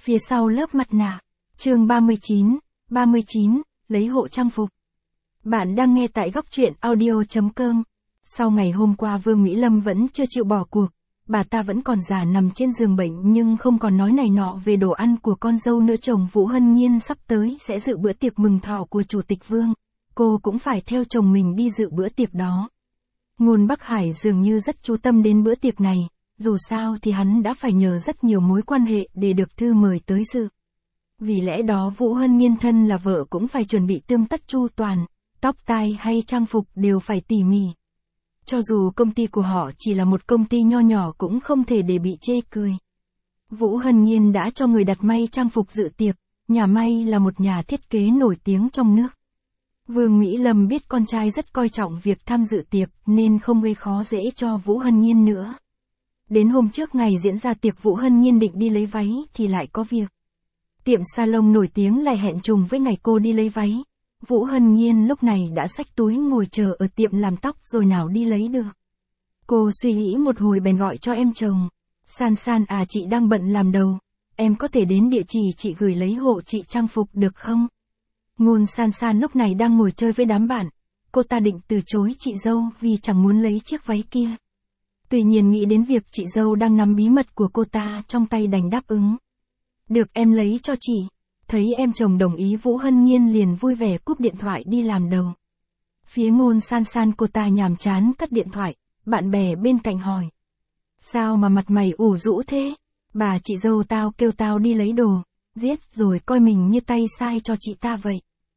Phía sau lớp mặt nạ. Chương 39, lấy hộ trang phục. Bạn đang nghe tại góc truyện audio.com. Sau ngày hôm qua Vương Mỹ Lâm vẫn chưa chịu bỏ cuộc, bà ta vẫn còn giả nằm trên giường bệnh nhưng không còn nói này nọ về đồ ăn của con dâu nữa. Chồng Vũ Hân Nhiên sắp tới sẽ dự bữa tiệc mừng thọ của Chủ tịch Vương, cô cũng phải theo chồng mình đi dự bữa tiệc đó. Ngôn Bắc Hải dường như rất chú tâm đến bữa tiệc này, dù sao thì hắn đã phải nhờ rất nhiều mối quan hệ để được thư mời tới dự. Vì lẽ đó Vũ Hân Nhiên thân là vợ cũng phải chuẩn bị tươm tất chu toàn, tóc tai hay trang phục đều phải tỉ mỉ. Cho dù công ty của họ chỉ là một công ty nho nhỏ cũng không thể để bị chê cười. Vũ Hân Nhiên đã cho người đặt may trang phục dự tiệc, nhà may là một nhà thiết kế nổi tiếng trong nước. Vương Mỹ Lâm biết con trai rất coi trọng việc tham dự tiệc nên không gây khó dễ cho Vũ Hân Nhiên nữa. Đến hôm trước ngày diễn ra tiệc Vũ Hân Nhiên định đi lấy váy thì lại có việc. Tiệm salon nổi tiếng lại hẹn trùng với ngày cô đi lấy váy. Vũ Hân Nhiên lúc này đã xách túi ngồi chờ ở tiệm làm tóc rồi nào đi lấy được. Cô suy nghĩ một hồi bèn gọi cho em chồng. San San à, chị đang bận làm đầu, em có thể đến địa chỉ chị gửi lấy hộ chị trang phục được không? Ngôn San San lúc này đang ngồi chơi với đám bạn. Cô ta định từ chối chị dâu vì chẳng muốn lấy chiếc váy kia. Tuy nhiên nghĩ đến việc chị dâu đang nắm bí mật của cô ta trong tay đành đáp ứng. Được, em lấy cho chị. Thấy em chồng đồng ý Vũ Hân Nhiên liền vui vẻ cúp điện thoại đi làm đầu. Phía Ngôn San San cô ta nhàm chán cất điện thoại, bạn bè bên cạnh hỏi. Sao mà mặt mày ủ rũ thế? Bà chị dâu tao kêu tao đi lấy đồ, giết rồi coi mình như tay sai cho chị ta vậy.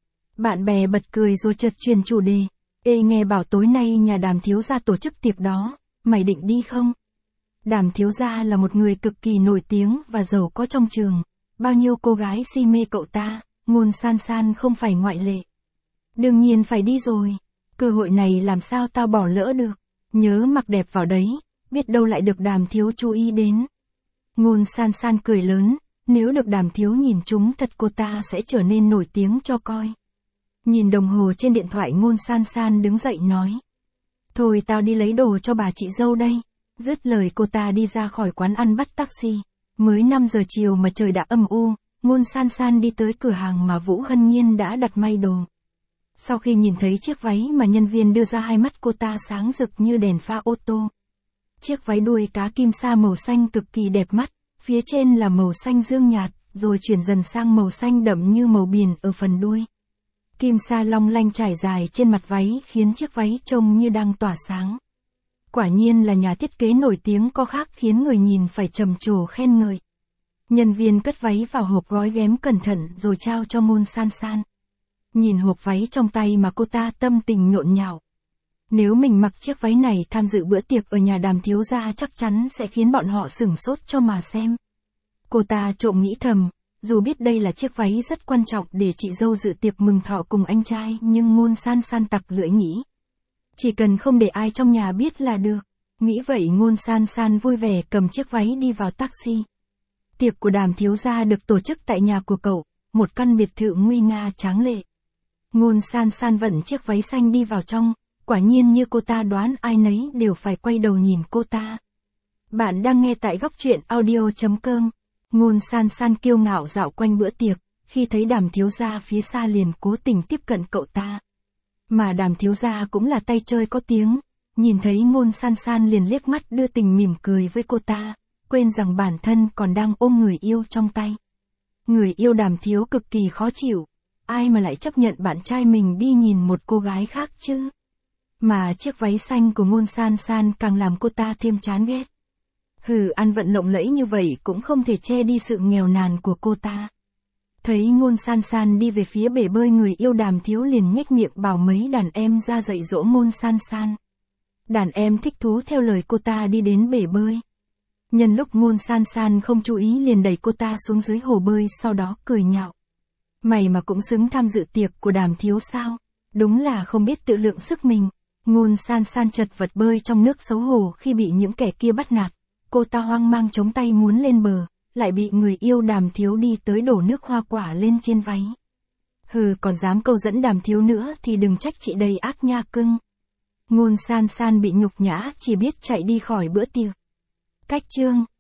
Bạn bè bật cười rồi chợt chuyển chủ đề. Ê, nghe bảo tối nay nhà Đàm thiếu gia tổ chức tiệc đó, mày định đi không? Đàm thiếu gia là một người cực kỳ nổi tiếng và giàu có trong trường. Bao nhiêu cô gái si mê cậu ta, Ngôn San San không phải ngoại lệ. Đương nhiên phải đi rồi. Cơ hội này làm sao tao bỏ lỡ được. Nhớ mặc đẹp vào đấy, biết đâu lại được Đàm thiếu chú ý đến. Ngôn San San cười lớn, nếu được Đàm thiếu nhìn chúng thật cô ta sẽ trở nên nổi tiếng cho coi. Nhìn đồng hồ trên điện thoại Ngôn San San đứng dậy nói. Thôi tao đi lấy đồ cho bà chị dâu đây. Dứt lời cô ta đi ra khỏi quán ăn bắt taxi. Mới 5 giờ chiều mà trời đã âm u, Ngôn San San đi tới cửa hàng mà Vũ Hân Nhiên đã đặt may đồ. Sau khi nhìn thấy chiếc váy mà nhân viên đưa ra, hai mắt cô ta sáng rực như đèn pha ô tô. Chiếc váy đuôi cá kim sa màu xanh cực kỳ đẹp mắt, phía trên là màu xanh dương nhạt, rồi chuyển dần sang màu xanh đậm như màu biển ở phần đuôi. Kim sa long lanh trải dài trên mặt váy khiến chiếc váy trông như đang tỏa sáng. Quả nhiên là nhà thiết kế nổi tiếng có khác, khiến người nhìn phải trầm trồ khen ngợi. Nhân viên cất váy vào hộp gói ghém cẩn thận rồi trao cho Ngôn San San. Nhìn hộp váy trong tay mà cô ta tâm tình nhộn nhạo. Nếu mình mặc chiếc váy này tham dự bữa tiệc ở nhà Đàm thiếu gia chắc chắn sẽ khiến bọn họ sửng sốt cho mà xem. Cô ta trộm nghĩ thầm, dù biết đây là chiếc váy rất quan trọng để chị dâu dự tiệc mừng thọ cùng anh trai, nhưng Ngôn San San tặc lưỡi nghĩ. Chỉ cần không để ai trong nhà biết là được. Nghĩ vậy Ngôn San San vui vẻ cầm chiếc váy đi vào taxi. Tiệc của Đàm thiếu gia được tổ chức tại nhà của cậu, một căn biệt thự nguy nga tráng lệ. Ngôn San San vận chiếc váy xanh đi vào trong, quả nhiên như cô ta đoán, ai nấy đều phải quay đầu nhìn cô ta. Bạn đang nghe tại góc truyện audio.com. Ngôn San San kiêu ngạo dạo quanh bữa tiệc, khi thấy Đàm thiếu gia phía xa liền cố tình tiếp cận cậu ta. Mà Đàm thiếu gia cũng là tay chơi có tiếng, nhìn thấy Ngôn San San liền liếc mắt đưa tình mỉm cười với cô ta, quên rằng bản thân còn đang ôm người yêu trong tay. Người yêu Đàm thiếu cực kỳ khó chịu, ai mà lại chấp nhận bạn trai mình đi nhìn một cô gái khác chứ. Mà chiếc váy xanh của Ngôn San San càng làm cô ta thêm chán ghét. Ăn vận lộng lẫy như vậy cũng không thể che đi sự nghèo nàn của cô ta. Thấy Ngôn San San đi về phía bể bơi, người yêu Đàm thiếu liền nhếch miệng bảo mấy đàn em ra dạy dỗ Ngôn San San. Đàn em thích thú theo lời cô ta đi đến bể bơi. Nhân lúc Ngôn San San không chú ý liền đẩy cô ta xuống dưới hồ bơi, sau đó cười nhạo. Mày mà cũng xứng tham dự tiệc của Đàm thiếu sao? Đúng là không biết tự lượng sức mình. Ngôn San San chật vật bơi trong nước xấu hổ khi bị những kẻ kia bắt nạt. Cô ta hoang mang chống tay muốn lên bờ, lại bị người yêu Đàm thiếu đi tới đổ nước hoa quả lên trên váy. Còn dám câu dẫn Đàm thiếu nữa thì đừng trách chị đầy ác nha cưng. Ngôn San San bị nhục nhã chỉ biết chạy đi khỏi bữa tiệc. Cách chương